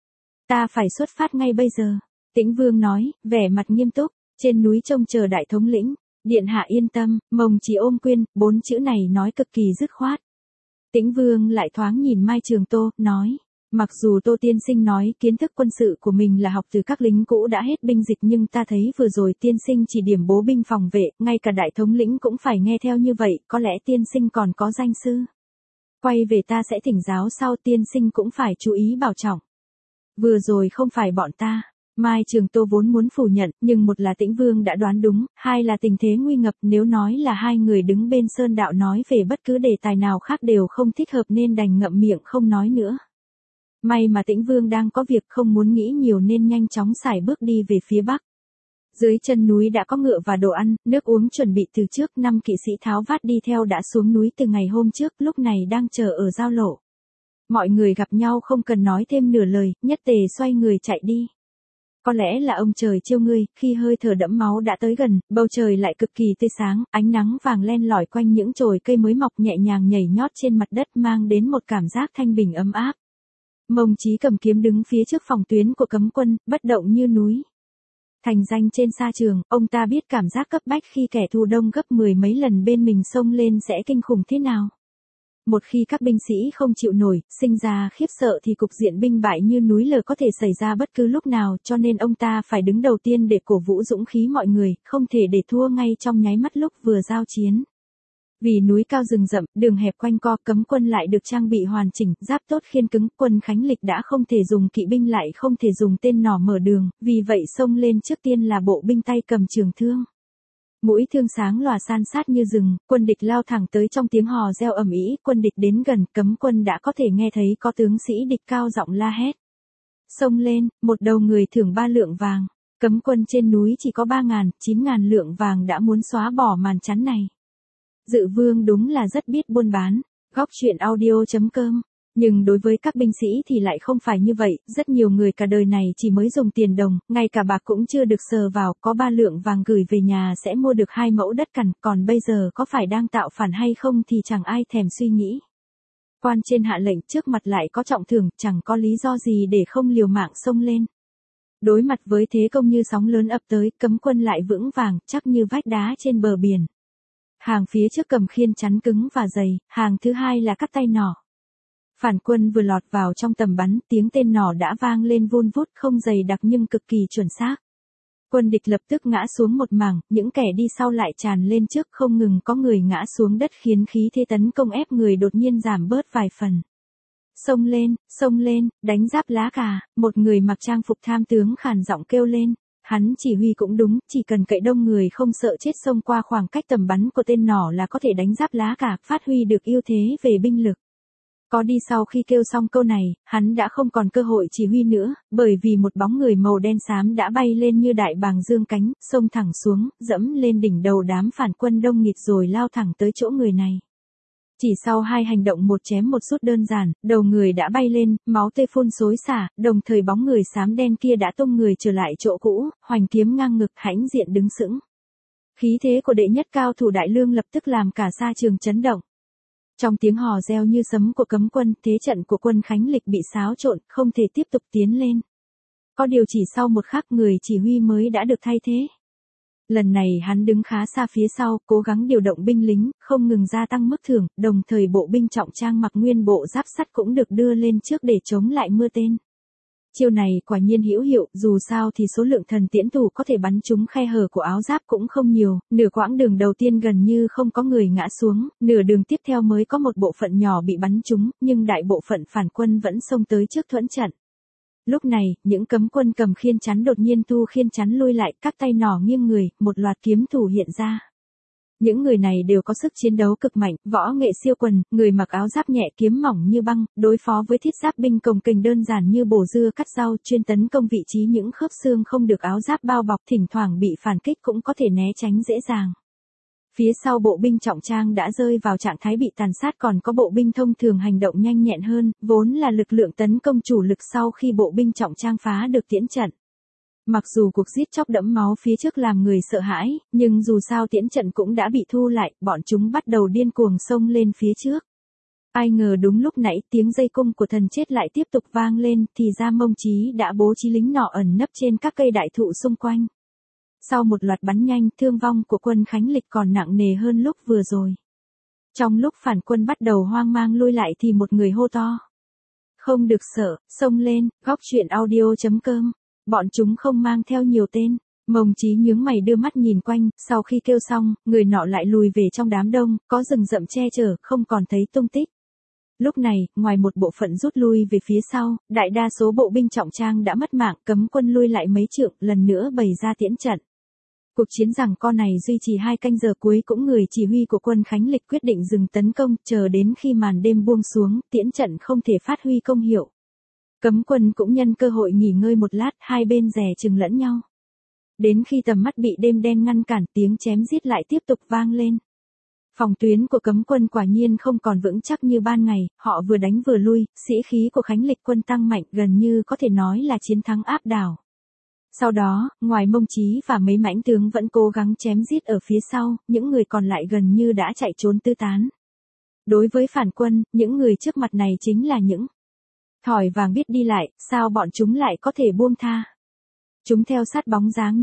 S1: Ta phải xuất phát ngay bây giờ. Tĩnh Vương nói, vẻ mặt nghiêm túc, trên núi trông chờ đại thống lĩnh. Điện hạ yên tâm, Mông Chí ôm quyền, bốn chữ này nói cực kỳ dứt khoát. Tĩnh Vương lại thoáng nhìn Mai Trường Tô, nói, mặc dù Tô tiên sinh nói kiến thức quân sự của mình là học từ các lính cũ đã hết binh dịch, nhưng ta thấy vừa rồi tiên sinh chỉ điểm bố binh phòng vệ, ngay cả đại thống lĩnh cũng phải nghe theo như vậy, có lẽ tiên sinh còn có danh sư. Quay về ta sẽ thỉnh giáo sau, tiên sinh cũng phải chú ý bảo trọng. Vừa rồi không phải bọn ta. Mai Trường Tô vốn muốn phủ nhận, nhưng một là Tĩnh Vương đã đoán đúng, hai là tình thế nguy ngập, nếu nói là hai người đứng bên sơn đạo nói về bất cứ đề tài nào khác đều không thích hợp nên đành ngậm miệng không nói nữa. May mà Tĩnh Vương đang có việc không muốn nghĩ nhiều nên nhanh chóng sải bước đi về phía bắc. Dưới chân núi đã có ngựa và đồ ăn, nước uống chuẩn bị từ trước, năm kỵ sĩ tháo vát đi theo đã xuống núi từ ngày hôm trước, lúc này đang chờ ở giao lộ. Mọi người gặp nhau không cần nói thêm nửa lời, nhất tề xoay người chạy đi. Có lẽ là ông trời trêu ngươi, khi hơi thở đẫm máu đã tới gần, bầu trời lại cực kỳ tươi sáng, ánh nắng vàng len lỏi quanh những chồi cây mới mọc nhẹ nhàng nhảy nhót trên mặt đất mang đến một cảm giác thanh bình ấm áp. Mông Chí cầm kiếm đứng phía trước phòng tuyến của cấm quân, bất động như núi. Thành danh trên sa trường, ông ta biết cảm giác cấp bách khi kẻ thù đông gấp mười mấy lần bên mình xông lên sẽ kinh khủng thế nào. Một khi các binh sĩ không chịu nổi, sinh ra khiếp sợ thì cục diện binh bại như núi lở có thể xảy ra bất cứ lúc nào, cho nên ông ta phải đứng đầu tiên để cổ vũ dũng khí mọi người, không thể để thua ngay trong nháy mắt lúc vừa giao chiến. Vì núi cao rừng rậm, đường hẹp quanh co, cấm quân lại được trang bị hoàn chỉnh, giáp tốt khiên cứng, quân Khánh Lịch đã không thể dùng kỵ binh lại không thể dùng tên nỏ mở đường, vì vậy xông lên trước tiên là bộ binh tay cầm trường thương. Mũi thương sáng lòa san sát như rừng, quân địch lao thẳng tới trong tiếng hò reo ầm ĩ, quân địch đến gần, cấm quân đã có thể nghe thấy có tướng sĩ địch cao giọng la hét. Xông lên, một đầu người thưởng ba lượng vàng, cấm quân trên núi chỉ có ba ngàn, chín ngàn lượng vàng đã muốn xóa bỏ màn chắn này. Dự Vương đúng là rất biết buôn bán. Góc truyện audio chấm com. Nhưng đối với các binh sĩ thì lại không phải như vậy, rất nhiều người cả đời này chỉ mới dùng tiền đồng, ngay cả bạc cũng chưa được sờ vào, có ba lượng vàng gửi về nhà sẽ mua được hai mẫu đất cằn, còn bây giờ có phải đang tạo phản hay không thì chẳng ai thèm suy nghĩ. Quan trên hạ lệnh, trước mặt lại có trọng thưởng, chẳng có lý do gì để không liều mạng xông lên. Đối mặt với thế công như sóng lớn ập tới, cấm quân lại vững vàng, chắc như vách đá trên bờ biển. Hàng phía trước cầm khiên chắn cứng và dày, hàng thứ hai là cắt tay nỏ. Phản quân vừa lọt vào trong tầm bắn, tiếng tên nỏ đã vang lên vun vút, không dày đặc nhưng cực kỳ chuẩn xác. Quân địch lập tức ngã xuống một mảng, những kẻ đi sau lại tràn lên trước, không ngừng có người ngã xuống đất khiến khí thế tấn công ép người đột nhiên giảm bớt vài phần. Xông lên, xông lên, đánh giáp lá cà, một người mặc trang phục tham tướng khàn giọng kêu lên. Hắn chỉ huy cũng đúng, chỉ cần cậy đông người không sợ chết xông qua khoảng cách tầm bắn của tên nỏ là có thể đánh giáp lá cà, phát huy được ưu thế về binh lực. Có đi sau khi kêu xong câu này, hắn đã không còn cơ hội chỉ huy nữa, bởi vì một bóng người màu đen xám đã bay lên như đại bàng dương cánh, xông thẳng xuống, dẫm lên đỉnh đầu đám phản quân đông nghịt rồi lao thẳng tới chỗ người này. Chỉ sau hai hành động một chém một sút đơn giản, đầu người đã bay lên, máu tươi phun xối xả, đồng thời bóng người xám đen kia đã tung người trở lại chỗ cũ, hoành kiếm ngang ngực, hãnh diện đứng sững. Khí thế của đệ nhất cao thủ Đại Lương lập tức làm cả sa trường chấn động. Trong tiếng hò reo như sấm của cấm quân, thế trận của quân Khánh Lịch bị xáo trộn, không thể tiếp tục tiến lên. Có điều chỉ sau một khắc người chỉ huy mới đã được thay thế. Lần này hắn đứng khá xa phía sau, cố gắng điều động binh lính, không ngừng gia tăng mức thưởng, đồng thời bộ binh trọng trang mặc nguyên bộ giáp sắt cũng được đưa lên trước để chống lại mưa tên. Chiêu này quả nhiên hữu hiệu, dù sao thì số lượng thần tiễn thủ có thể bắn trúng khe hở của áo giáp cũng không nhiều, nửa quãng đường đầu tiên gần như không có người ngã xuống, nửa đường tiếp theo mới có một bộ phận nhỏ bị bắn trúng, nhưng đại bộ phận phản quân vẫn xông tới trước thuẫn trận. Lúc này, những cấm quân cầm khiên chắn đột nhiên thu khiên chắn lui lại, các tay nỏ nghiêng người, một loạt kiếm thủ hiện ra. Những người này đều có sức chiến đấu cực mạnh, võ nghệ siêu quần, người mặc áo giáp nhẹ kiếm mỏng như băng, đối phó với thiết giáp binh cồng kềnh đơn giản như bổ dưa cắt rau, chuyên tấn công vị trí những khớp xương không được áo giáp bao bọc, thỉnh thoảng bị phản kích cũng có thể né tránh dễ dàng. Phía sau bộ binh trọng trang đã rơi vào trạng thái bị tàn sát, còn có bộ binh thông thường hành động nhanh nhẹn hơn, vốn là lực lượng tấn công chủ lực sau khi bộ binh trọng trang phá được tiễn trận. Mặc dù cuộc giết chóc đẫm máu phía trước làm người sợ hãi, nhưng dù sao tiễn trận cũng đã bị thu lại, bọn chúng bắt đầu điên cuồng xông lên phía trước. Ai ngờ đúng lúc nãy tiếng dây cung của thần chết lại tiếp tục vang lên, thì ra Mông Chí đã bố trí lính nọ ẩn nấp trên các cây đại thụ xung quanh. Sau một loạt bắn nhanh, thương vong của quân Khánh Lịch còn nặng nề hơn lúc vừa rồi. Trong lúc phản quân bắt đầu hoang mang lui lại thì một người hô to. Không được sợ, xông lên. Góc truyện audio chấm com. Bọn chúng không mang theo nhiều tên. Mông Chí nhướng mày đưa mắt nhìn quanh, sau khi kêu xong, người nọ lại lùi về trong đám đông, có rừng rậm che chở, không còn thấy tung tích. Lúc này, ngoài một bộ phận rút lui về phía sau, đại đa số bộ binh trọng trang đã mất mạng, cấm quân lui lại mấy trượng, lần nữa bày ra tiễn trận. Cuộc chiến giằng co này duy trì hai canh giờ cuối, cũng người chỉ huy của quân Khánh Lịch quyết định dừng tấn công, chờ đến khi màn đêm buông xuống, tiễn trận không thể phát huy công hiệu. Cấm quân cũng nhân cơ hội nghỉ ngơi một lát, hai bên dè chừng lẫn nhau. Đến khi tầm mắt bị đêm đen ngăn cản, tiếng chém giết lại tiếp tục vang lên. Phòng tuyến của cấm quân quả nhiên không còn vững chắc như ban ngày, họ vừa đánh vừa lui, sĩ khí của Khánh Lịch quân tăng mạnh, gần như có thể nói là chiến thắng áp đảo. Sau đó, ngoài Mông Chí và mấy mãnh tướng vẫn cố gắng chém giết ở phía sau, những người còn lại gần như đã chạy trốn tứ tán. Đối với phản quân, những người trước mặt này chính là những thỏi vàng biết đi lại, sao bọn chúng lại có thể buông tha. Chúng theo sát bóng dáng những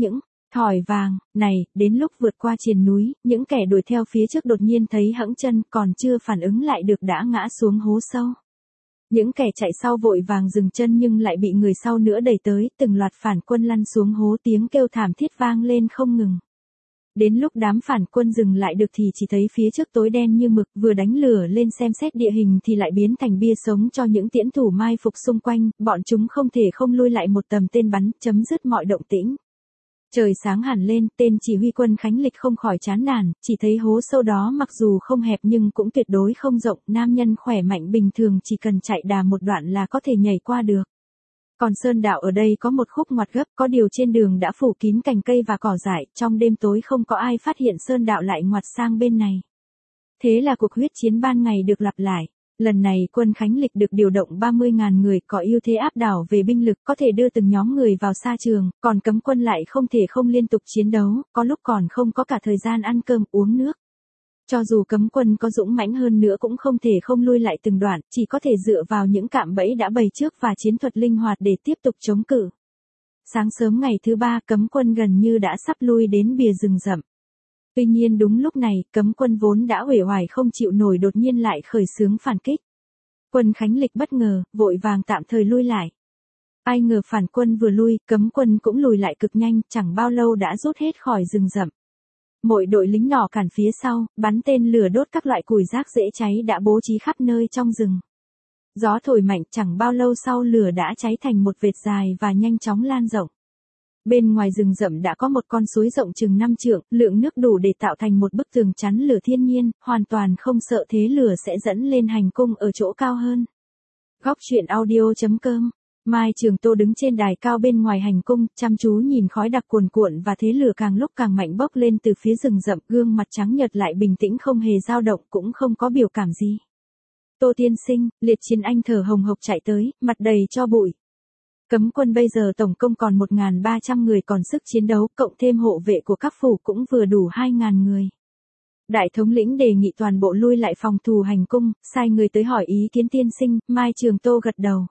S1: Thỏi vàng, này, đến lúc vượt qua triền núi, những kẻ đuổi theo phía trước đột nhiên thấy hẫng chân, còn chưa phản ứng lại được đã ngã xuống hố sâu. Những kẻ chạy sau vội vàng dừng chân nhưng lại bị người sau nữa đẩy tới, từng loạt phản quân lăn xuống hố, tiếng kêu thảm thiết vang lên không ngừng. Đến lúc đám phản quân dừng lại được thì chỉ thấy phía trước tối đen như mực, vừa đánh lửa lên xem xét địa hình thì lại biến thành bia sống cho những tiễn thủ mai phục xung quanh, bọn chúng không thể không lui lại một tầm tên bắn, chấm dứt mọi động tĩnh. Trời sáng hẳn lên, tên chỉ huy quân Khánh Lịch không khỏi chán nản, chỉ thấy hố sâu đó mặc dù không hẹp nhưng cũng tuyệt đối không rộng, nam nhân khỏe mạnh bình thường chỉ cần chạy đà một đoạn là có thể nhảy qua được. Còn sơn đạo ở đây có một khúc ngoặt gấp, có điều trên đường đã phủ kín cành cây và cỏ dại, trong đêm tối không có ai phát hiện sơn đạo lại ngoặt sang bên này. Thế là cuộc huyết chiến ban ngày được lặp lại. Lần này quân Khánh Lịch được điều động ba mươi nghìn người, có ưu thế áp đảo về binh lực, có thể đưa từng nhóm người vào sa trường, còn cấm quân lại không thể không liên tục chiến đấu, có lúc còn không có cả thời gian ăn cơm uống nước. Cho dù cấm quân có dũng mãnh hơn nữa cũng không thể không lui lại từng đoạn, chỉ có thể dựa vào những cạm bẫy đã bày trước và chiến thuật linh hoạt để tiếp tục chống cự. Sáng sớm ngày thứ ba, cấm quân gần như đã sắp lui đến bìa rừng rậm. Tuy nhiên đúng lúc này, cấm quân vốn đã uể oải không chịu nổi đột nhiên lại khởi xướng phản kích. Quân Khánh Lịch bất ngờ, vội vàng tạm thời lui lại. Ai ngờ phản quân vừa lui, cấm quân cũng lùi lại cực nhanh, chẳng bao lâu đã rút hết khỏi rừng rậm. Mỗi đội lính nhỏ cản phía sau, bắn tên lửa đốt các loại củi rác dễ cháy đã bố trí khắp nơi trong rừng. Gió thổi mạnh, chẳng bao lâu sau lửa đã cháy thành một vệt dài và nhanh chóng lan rộng. Bên ngoài rừng rậm đã có một con suối rộng chừng năm trượng, lượng nước đủ để tạo thành một bức tường chắn lửa thiên nhiên, hoàn toàn không sợ thế lửa sẽ dẫn lên hành cung ở chỗ cao hơn. Góc truyện audio chấm com. Mai Trường Tô đứng trên đài cao bên ngoài hành cung, chăm chú nhìn khói đặc cuồn cuộn và thế lửa càng lúc càng mạnh bốc lên từ phía rừng rậm, gương mặt trắng nhợt lại bình tĩnh không hề dao động, cũng không có biểu cảm gì. Tô tiên sinh, Liệt Chiến Anh thở hồng hộc chạy tới, mặt đầy tro bụi. Cấm quân bây giờ tổng共còn một nghìn ba trăm người còn sức chiến đấu, cộng thêm hộ vệ của các phủ cũng vừa đủ hai nghìn người. Đại thống lĩnh đề nghị toàn bộ lui lại phòng thủ hành cung, sai người tới hỏi ý kiến tiên sinh, Mai Trường Tô gật đầu.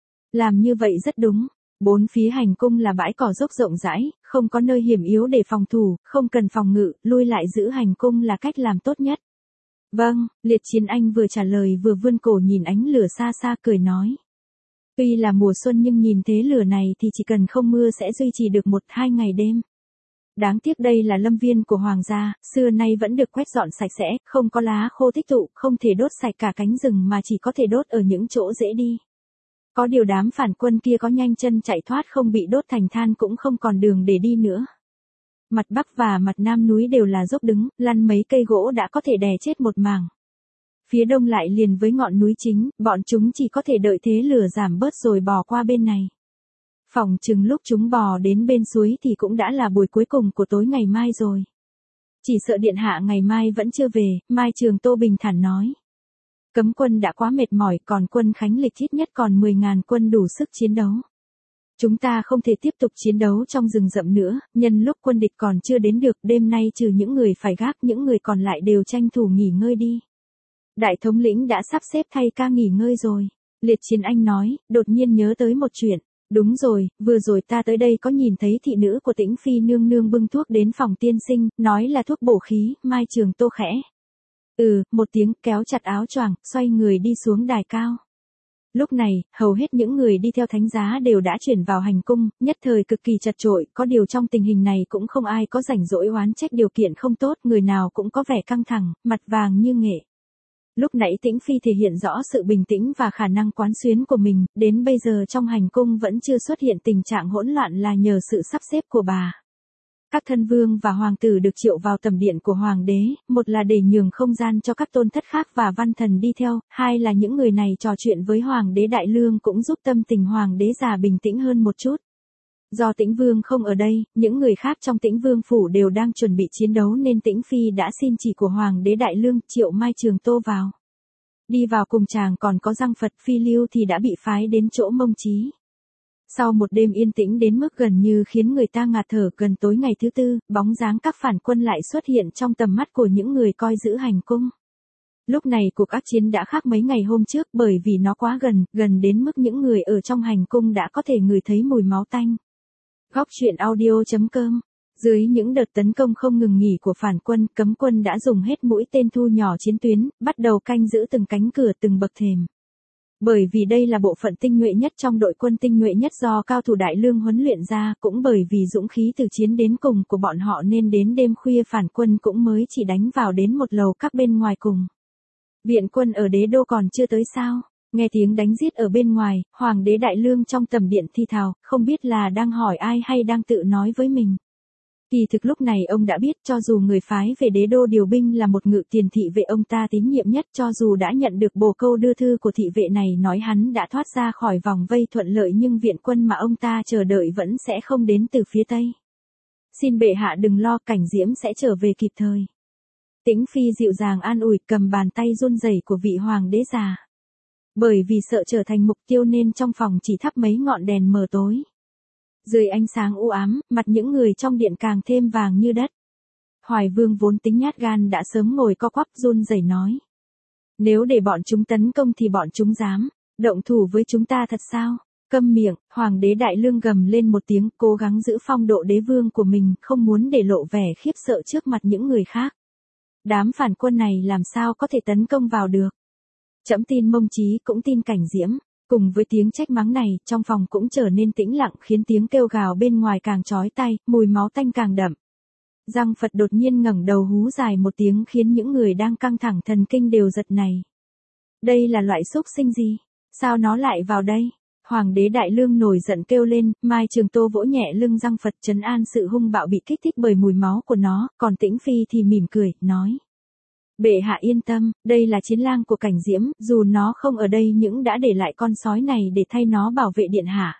S1: Làm như vậy rất đúng. Bốn phía hành cung là bãi cỏ dốc rộng rãi, không có nơi hiểm yếu để phòng thủ, không cần phòng ngự, lui lại giữ hành cung là cách làm tốt nhất. Vâng, Liệt Chiến Anh vừa trả lời vừa vươn cổ nhìn ánh lửa xa xa cười nói. Tuy là mùa xuân nhưng nhìn thế lửa này thì chỉ cần không mưa sẽ duy trì được một hai ngày đêm. Đáng tiếc đây là lâm viên của hoàng gia, xưa nay vẫn được quét dọn sạch sẽ, không có lá khô tích tụ, không thể đốt sạch cả cánh rừng mà chỉ có thể đốt ở những chỗ dễ đi. Có điều đám phản quân kia có nhanh chân chạy thoát không bị đốt thành than cũng không còn đường để đi nữa. Mặt bắc và mặt nam núi đều là dốc đứng, lăn mấy cây gỗ đã có thể đè chết một mảng. Phía đông lại liền với ngọn núi chính, bọn chúng chỉ có thể đợi thế lửa giảm bớt rồi bò qua bên này. Phỏng chừng lúc chúng bò đến bên suối thì cũng đã là buổi cuối cùng của tối ngày mai rồi. Chỉ sợ điện hạ ngày mai vẫn chưa về, Mai Trường Tô bình thản nói. Cấm quân đã quá mệt mỏi, còn quân Khánh Lịch ít nhất còn mười nghìn quân đủ sức chiến đấu. Chúng ta không thể tiếp tục chiến đấu trong rừng rậm nữa, nhân lúc quân địch còn chưa đến được, đêm nay trừ những người phải gác, những người còn lại đều tranh thủ nghỉ ngơi đi. Đại thống lĩnh đã sắp xếp thay ca nghỉ ngơi rồi. Liệt Chiến Anh nói, đột nhiên nhớ tới một chuyện. Đúng rồi, vừa rồi ta tới đây có nhìn thấy thị nữ của Tĩnh Phi nương nương bưng thuốc đến phòng tiên sinh, nói là thuốc bổ khí, Mai Trường Tô khẽ. Ừ, một tiếng, kéo chặt áo choàng, xoay người đi xuống đài cao. Lúc này, hầu hết những người đi theo thánh giá đều đã chuyển vào hành cung, nhất thời cực kỳ chật chội, có điều trong tình hình này cũng không ai có rảnh rỗi oán trách điều kiện không tốt, người nào cũng có vẻ căng thẳng, mặt vàng như nghệ. Lúc nãy Tĩnh Phi thể hiện rõ sự bình tĩnh và khả năng quán xuyến của mình, đến bây giờ trong hành cung vẫn chưa xuất hiện tình trạng hỗn loạn là nhờ sự sắp xếp của bà. Các thân vương và hoàng tử được triệu vào tầm điện của hoàng đế, một là để nhường không gian cho các tôn thất khác và văn thần đi theo, hai là những người này trò chuyện với hoàng đế đại lương cũng giúp tâm tình hoàng đế già bình tĩnh hơn một chút. Do Tĩnh Vương không ở đây, những người khác trong Tĩnh Vương phủ đều đang chuẩn bị chiến đấu nên Tĩnh Phi đã xin chỉ của hoàng đế đại lương triệu Mai Trường Tô vào. Đi vào cùng chàng còn có Giang Phật Phi Lưu thì đã bị phái đến chỗ Mông Chí. Sau một đêm yên tĩnh đến mức gần như khiến người ta ngạt thở, gần tối ngày thứ tư, bóng dáng các phản quân lại xuất hiện trong tầm mắt của những người coi giữ hành cung. Lúc này cuộc ác chiến đã khác mấy ngày hôm trước bởi vì nó quá gần, gần đến mức những người ở trong hành cung đã có thể ngửi thấy mùi máu tanh. Góc truyện audio chấm com Dưới những đợt tấn công không ngừng nghỉ của phản quân, cấm quân đã dùng hết mũi tên thu nhỏ chiến tuyến, bắt đầu canh giữ từng cánh cửa từng bậc thềm. Bởi vì đây là bộ phận tinh nhuệ nhất trong đội quân tinh nhuệ nhất do cao thủ đại lương huấn luyện ra, cũng bởi vì dũng khí từ chiến đến cùng của bọn họ nên đến đêm khuya phản quân cũng mới chỉ đánh vào đến một lầu các bên ngoài cùng. Viện quân ở đế đô còn chưa tới sao? Nghe tiếng đánh giết ở bên ngoài, hoàng đế đại lương trong tầm điện thi thào, không biết là đang hỏi ai hay đang tự nói với mình. Kỳ thực lúc này ông đã biết cho dù người phái về đế đô điều binh là một ngự tiền thị vệ ông ta tín nhiệm nhất, cho dù đã nhận được bồ câu đưa thư của thị vệ này nói hắn đã thoát ra khỏi vòng vây thuận lợi, nhưng viện quân mà ông ta chờ đợi vẫn sẽ không đến từ phía Tây. Xin bệ hạ đừng lo, Cảnh Diễm sẽ trở về kịp thời. Tĩnh Phi dịu dàng an ủi, cầm bàn tay run rẩy của vị hoàng đế già. Bởi vì sợ trở thành mục tiêu nên trong phòng chỉ thắp mấy ngọn đèn mờ tối. Dưới ánh sáng u ám, mặt những người trong điện càng thêm vàng như đất. Hoài Vương vốn tính nhát gan đã sớm ngồi co quắp run rẩy nói. Nếu để bọn chúng tấn công thì bọn chúng dám động thủ với chúng ta thật sao? Câm miệng, hoàng đế đại lương gầm lên một tiếng, cố gắng giữ phong độ đế vương của mình, không muốn để lộ vẻ khiếp sợ trước mặt những người khác. Đám phản quân này làm sao có thể tấn công vào được? Trẫm tin Mông Chí cũng tin Cảnh Diễm. Cùng với tiếng trách mắng này, trong phòng cũng trở nên tĩnh lặng, khiến tiếng kêu gào bên ngoài càng chói tai, mùi máu tanh càng đậm. Giang Phật đột nhiên ngẩng đầu hú dài một tiếng khiến những người đang căng thẳng thần kinh đều giật này. Đây là loại xúc sinh gì? Sao nó lại vào đây? Hoàng đế đại lương nổi giận kêu lên, Mai Trường Tô vỗ nhẹ lưng Giang Phật trấn an sự hung bạo bị kích thích bởi mùi máu của nó, còn Tĩnh Phi thì mỉm cười, nói. Bệ hạ yên tâm, đây là chiến lang của Cảnh Diễm, dù nó không ở đây nhưng đã để lại con sói này để thay nó bảo vệ điện hạ.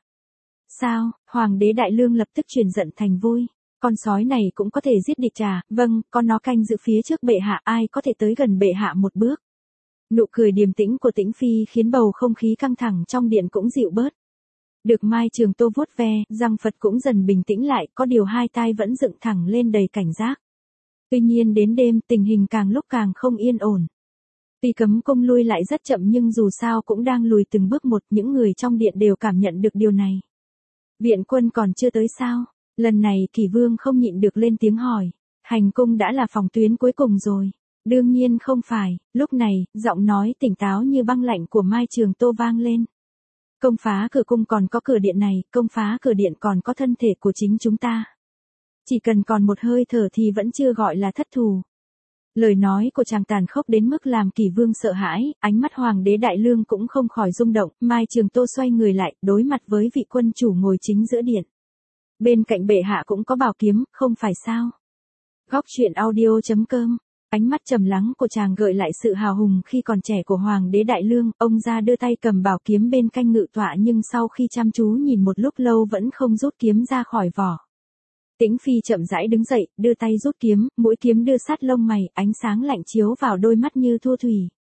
S1: Sao? Hoàng đế đại lương lập tức chuyển giận thành vui. Con sói này cũng có thể giết địch trà, vâng, con nó canh giữ phía trước bệ hạ, ai có thể tới gần bệ hạ một bước. Nụ cười điềm tĩnh của Tĩnh Phi khiến bầu không khí căng thẳng trong điện cũng dịu bớt. Được Mai Trường Tô vuốt ve, Giang Phật cũng dần bình tĩnh lại, có điều hai tai vẫn dựng thẳng lên đầy cảnh giác. Tuy nhiên đến đêm tình hình càng lúc càng không yên ổn. Tuy cấm cung lui lại rất chậm nhưng dù sao cũng đang lùi từng bước một, những người trong điện đều cảm nhận được điều này. Viện quân còn chưa tới sao? Lần này Kỷ Vương không nhịn được lên tiếng hỏi. Hành cung đã là phòng tuyến cuối cùng rồi. Đương nhiên không phải, lúc này, giọng nói tỉnh táo như băng lạnh của Mai Trường Tô vang lên. Công phá cửa cung còn có cửa điện này, công phá cửa điện còn có thân thể của chính chúng ta. Chỉ cần còn một hơi thở thì vẫn chưa gọi là thất thù. Lời nói của chàng tàn khốc đến mức làm Kỷ Vương sợ hãi, ánh mắt hoàng đế đại lương cũng không khỏi rung động, Mai Trường Tô xoay người lại, đối mặt với vị quân chủ ngồi chính giữa điện. Bên cạnh bệ hạ cũng có bảo kiếm, không phải sao? Góc truyện audio chấm com. Ánh mắt trầm lắng của chàng gợi lại sự hào hùng khi còn trẻ của hoàng đế đại lương, ông ra đưa tay cầm bảo kiếm bên canh ngự tọa nhưng sau khi chăm chú nhìn một lúc lâu vẫn không rút kiếm ra khỏi vỏ. Tĩnh Phi chậm rãi đứng dậy, đưa tay rút kiếm, mũi kiếm đưa sát lông mày, ánh sáng lạnh chiếu vào đôi mắt như thu thủy.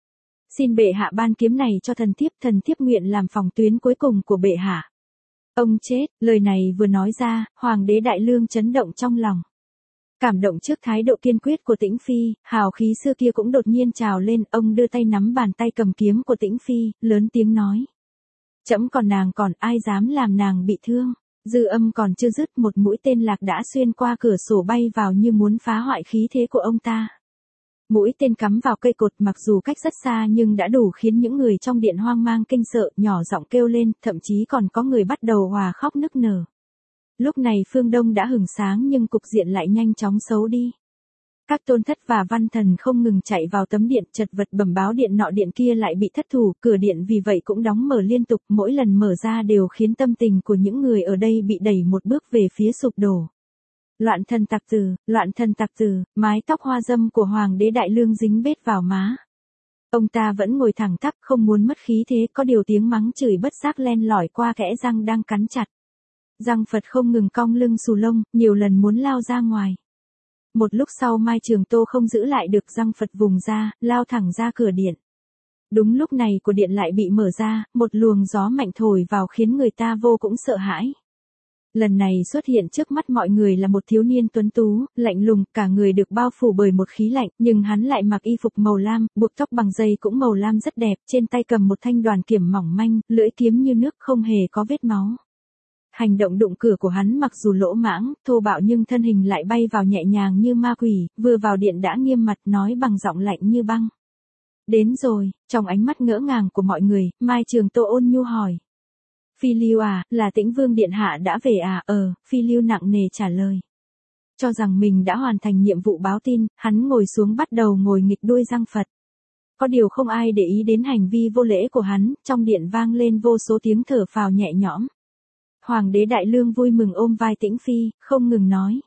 S1: Xin bệ hạ ban kiếm này cho thần thiếp, thần thiếp nguyện làm phòng tuyến cuối cùng của bệ hạ. Ông chết, lời này vừa nói ra, hoàng đế đại lương chấn động trong lòng. Cảm động trước thái độ kiên quyết của Tĩnh Phi, hào khí xưa kia cũng đột nhiên trào lên, ông đưa tay nắm bàn tay cầm kiếm của Tĩnh Phi, lớn tiếng nói. Trẫm còn nàng còn ai dám làm nàng bị thương. Dư âm còn chưa dứt, một mũi tên lạc đã xuyên qua cửa sổ bay vào như muốn phá hoại khí thế của ông ta. Mũi tên cắm vào cây cột mặc dù cách rất xa nhưng đã đủ khiến những người trong điện hoang mang kinh sợ, nhỏ giọng kêu lên, thậm chí còn có người bắt đầu hòa khóc nức nở. Lúc này phương Đông đã hửng sáng nhưng cục diện lại nhanh chóng xấu đi. Các tôn thất và văn thần không ngừng chạy vào tấm điện, chật vật bẩm báo điện nọ điện kia lại bị thất thủ, cửa điện vì vậy cũng đóng mở liên tục, mỗi lần mở ra đều khiến tâm tình của những người ở đây bị đẩy một bước về phía sụp đổ. Loạn thần tặc tử, loạn thần tặc tử, mái tóc hoa dâm của hoàng đế đại lương dính bết vào má. Ông ta vẫn ngồi thẳng tắp không muốn mất khí thế, có điều tiếng mắng chửi bất giác len lỏi qua kẽ răng đang cắn chặt. Giang Phật không ngừng cong lưng xù lông, nhiều lần muốn lao ra ngoài. Một lúc sau Mai Trường Tô không giữ lại được, Giang Phật vùng ra, lao thẳng ra cửa điện. Đúng lúc này của điện lại bị mở ra, một luồng gió mạnh thổi vào khiến người ta vô cũng sợ hãi. Lần này xuất hiện trước mắt mọi người là một thiếu niên tuấn tú, lạnh lùng, cả người được bao phủ bởi một khí lạnh, nhưng hắn lại mặc y phục màu lam, buộc tóc bằng dây cũng màu lam rất đẹp, trên tay cầm một thanh đoàn kiếm mỏng manh, lưỡi kiếm như nước không hề có vết máu. Hành động đụng cửa của hắn mặc dù lỗ mãng, thô bạo nhưng thân hình lại bay vào nhẹ nhàng như ma quỷ, vừa vào điện đã nghiêm mặt nói bằng giọng lạnh như băng. Đến rồi, trong ánh mắt ngỡ ngàng của mọi người, Mai Trường Tô ôn nhu hỏi. Phi Lưu à, là Tĩnh Vương điện hạ đã về à? Ờ, Phi Lưu nặng nề trả lời. Cho rằng mình đã hoàn thành nhiệm vụ báo tin, hắn ngồi xuống bắt đầu ngồi nghịch đuôi răng Phật. Có điều không ai để ý đến hành vi vô lễ của hắn, trong điện vang lên vô số tiếng thở phào nhẹ nhõm. Hoàng đế Đại Lương vui mừng ôm vai Tĩnh Phi, không ngừng nói.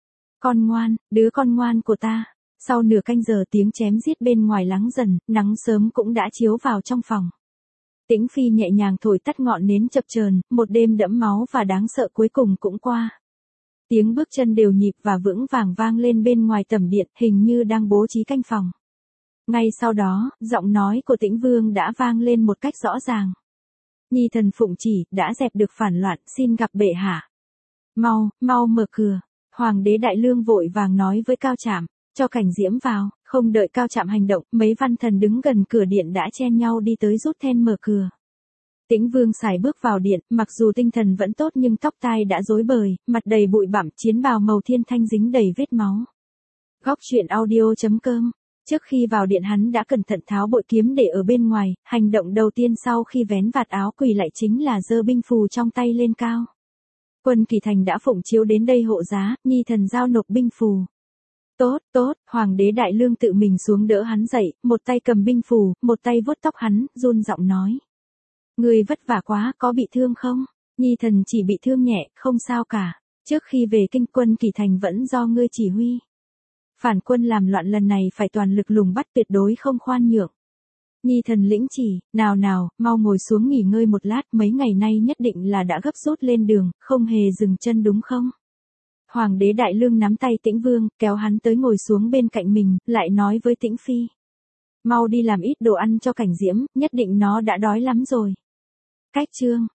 S1: Con ngoan, đứa con ngoan của ta. Sau nửa canh giờ tiếng chém giết bên ngoài lắng dần, nắng sớm cũng đã chiếu vào trong phòng. Tĩnh Phi nhẹ nhàng thổi tắt ngọn nến chập chờn, một đêm đẫm máu và đáng sợ cuối cùng cũng qua. Tiếng bước chân đều nhịp và vững vàng vang lên bên ngoài tẩm điện, hình như đang bố trí canh phòng. Ngay sau đó, giọng nói của Tĩnh Vương đã vang lên một cách rõ ràng. Nhi thần phụng chỉ, đã dẹp được phản loạn, xin gặp bệ hạ. Mau, mau mở cửa. Hoàng đế Đại Lương vội vàng nói với Cao Trạm, cho Cảnh Diễm vào. Không đợi Cao Trạm hành động, mấy văn thần đứng gần cửa điện đã chen nhau đi tới rút then mở cửa. Tĩnh Vương sải bước vào điện, mặc dù tinh thần vẫn tốt nhưng tóc tai đã rối bời, mặt đầy bụi bặm, chiến bào màu thiên thanh dính đầy vết máu. Góc truyện audio chấm com. Trước khi vào điện hắn đã cẩn thận tháo bội kiếm để ở bên ngoài, hành động đầu tiên sau khi vén vạt áo quỳ lại chính là giơ binh phù trong tay lên cao. Quân Kỳ Thành đã phụng chiếu đến đây hộ giá, nhi thần giao nộp binh phù. Tốt, tốt, Hoàng đế Đại Lương tự mình xuống đỡ hắn dậy, một tay cầm binh phù, một tay vuốt tóc hắn, run giọng nói. Ngươi vất vả quá, có bị thương không? Nhi thần chỉ bị thương nhẹ, không sao cả. Trước khi về kinh Quân Kỳ Thành vẫn do ngươi chỉ huy. Phản quân làm loạn lần này phải toàn lực lùng bắt, tuyệt đối không khoan nhượng. Nhi thần lĩnh chỉ, nào nào, mau ngồi xuống nghỉ ngơi một lát, mấy ngày nay nhất định là đã gấp rút lên đường, không hề dừng chân đúng không? Hoàng đế Đại Lương nắm tay Tĩnh Vương, kéo hắn tới ngồi xuống bên cạnh mình, lại nói với Tĩnh Phi. Mau đi làm ít đồ ăn cho Cảnh Diễm, nhất định nó đã đói lắm rồi. Cách chương